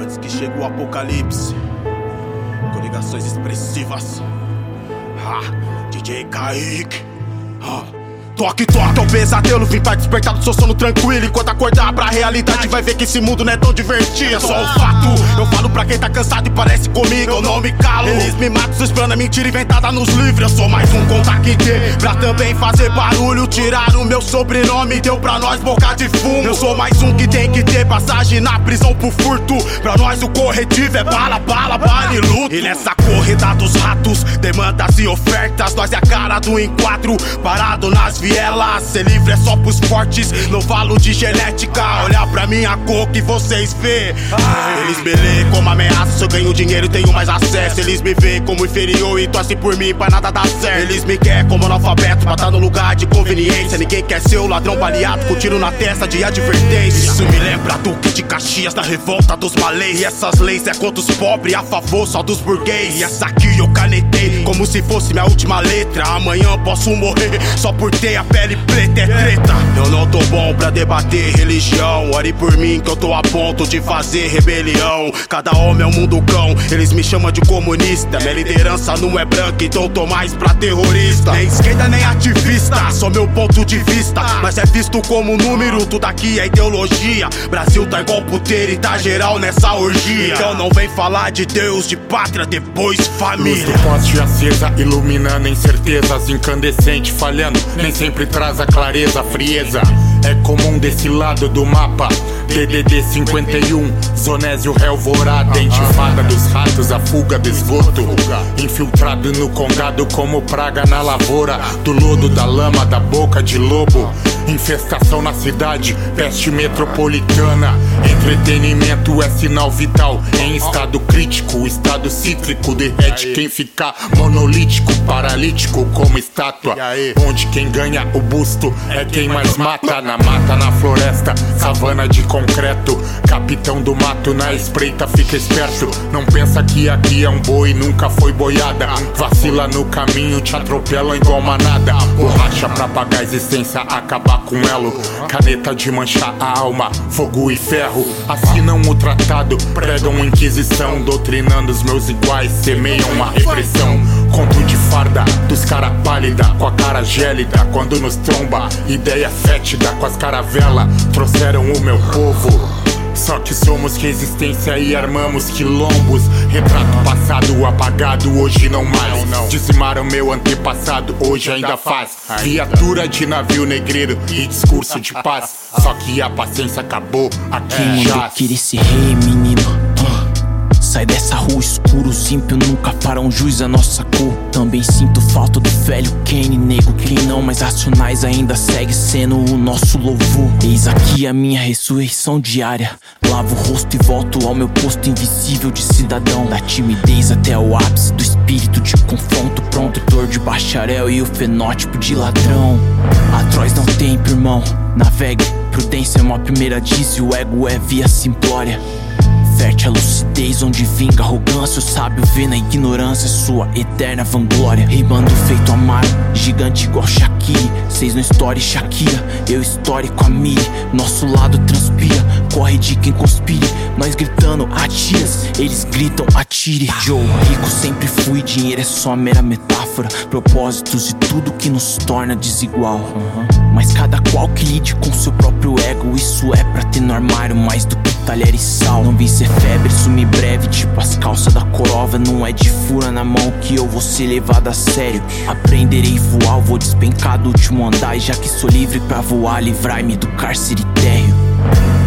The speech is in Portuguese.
Antes que chegue o apocalipse, coligações expressivas. DJ Kaique. Toque, toque, é um pesadelo, vim pra despertar do seu sono tranquilo. Enquanto acordar pra realidade vai ver que esse mundo não é tão divertido. É só um fato, eu falo pra quem tá cansado e parece comigo, eu não me calo. Eles me matam, só explana mentira inventada nos livros. Eu sou mais um contact pra também fazer barulho. Tiraram meu sobrenome, deu pra nós boca de fumo. Eu sou mais um que tem que ter passagem na prisão por furto. Pra nós o corretivo é bala, bala, bala e luto. E nessa corrida dos ratos, demandas e ofertas, nós é a cara do enquadro, parado nas vielas. Ser livre é só pros fortes, não falo de genética. Olha pra minha cor que vocês vê. Eles me lêem como ameaça, eu ganho dinheiro e tenho mais acesso. Eles me veem como inferior e torcem por mim pra nada dar certo. Eles me querem como analfabeto pra tá no lugar de conveniência. Ninguém quer ser o ladrão baleado com tiro na testa de advertência. Isso me lembra Duque de Caxias, da revolta dos malês. E essas leis é contra os pobres, a favor só dos burguês. E essa aqui eu canetei como se fosse minha última letra. Amanhã posso morrer só por ter a pele preta, é treta. Eu não tô bom pra debater religião. Ore por mim que eu tô a ponto de fazer rebelião. Cada homem é um mundo cão, eles me chamam de comunista. Minha liderança não é branca, então tô mais pra terrorista. Nem esquerda nem ativista, só meu ponto de vista. Mas é visto como número, tudo aqui é ideologia. Brasil tá igual puteiro e tá geral nessa orgia. Então não vem falar de Deus, de pátria, depois família. Luz do poste acesa, iluminando incertezas. Incandescente, falhando, nem sempre traz a clareza, a frieza. É comum desse lado do mapa. DDD 51, Zonésio Helvorada. Intifada dos ratos, a fuga do esgoto. Infiltrado no condado como praga na lavoura. Do lodo, da lama, da boca de lobo. Infestação na cidade, peste metropolitana. Entretenimento é sinal vital. Em estado crítico, estado cítrico. Derrete quem ficar monolítico, paralítico como estátua. Onde quem ganha o busto é quem mais mata. Na mata, na floresta, savana de concreto. Capitão do mato na espreita, fica esperto. Não pensa que aqui é um boi, nunca foi boiada. Vacila no caminho, te atropelam igual manada. Borracha pra pagar a existência, acabar com elo. Caneta de manchar a alma, fogo e ferro. Assinam o tratado, pregam inquisição. Doutrinando os meus iguais, semeiam uma repressão. Conto de farda, dos cara pálida, com a cara gélida. Quando nos tromba, ideia fétida com as caravelas. Trouxeram o meu povo. Só que somos resistência e armamos quilombos. Retrato passado apagado, hoje não mais. Dizimaram meu antepassado, hoje ainda faz. Viatura de navio negreiro e discurso de paz. Só que a paciência acabou, aqui já. Querer ser rei, menino. Sai dessa rua escura, os ímpios nunca farão jus à nossa cor. Também sinto falta do velho Kane, nego. Quem não mais racionais ainda segue sendo o nosso louvor. Eis aqui a minha ressurreição diária. Lavo o rosto e volto ao meu posto invisível de cidadão. Da timidez até o ápice do espírito de confronto. Pronto, dor de bacharel e o fenótipo de ladrão. Atroz não tempo, irmão, navegue. Prudência é uma primeira diz e o ego é via simplória. Fértil a lucidez onde vinga arrogância. O sábio vê na ignorância sua eterna vanglória. Rimando feito amaro, gigante igual Shaqiri. Cês no story Shakira, eu story com a Miri. Nosso lado transpira, corre de quem conspire. Nós gritando atiras, eles gritam atire. Joe, rico sempre fui, dinheiro é só mera metáfora. Propósitos e tudo que nos torna desigual. Mas cada qual que lide com seu próprio ego. Isso é pra ter no armário mais do que talher e sal. Não vim ser febre, sumir breve, tipo as calças da corova. Não é de fura na mão que eu vou ser levado a sério. Aprenderei voar, vou despencar do último andar. E já que sou livre pra voar, livrai-me do cárcere térreo.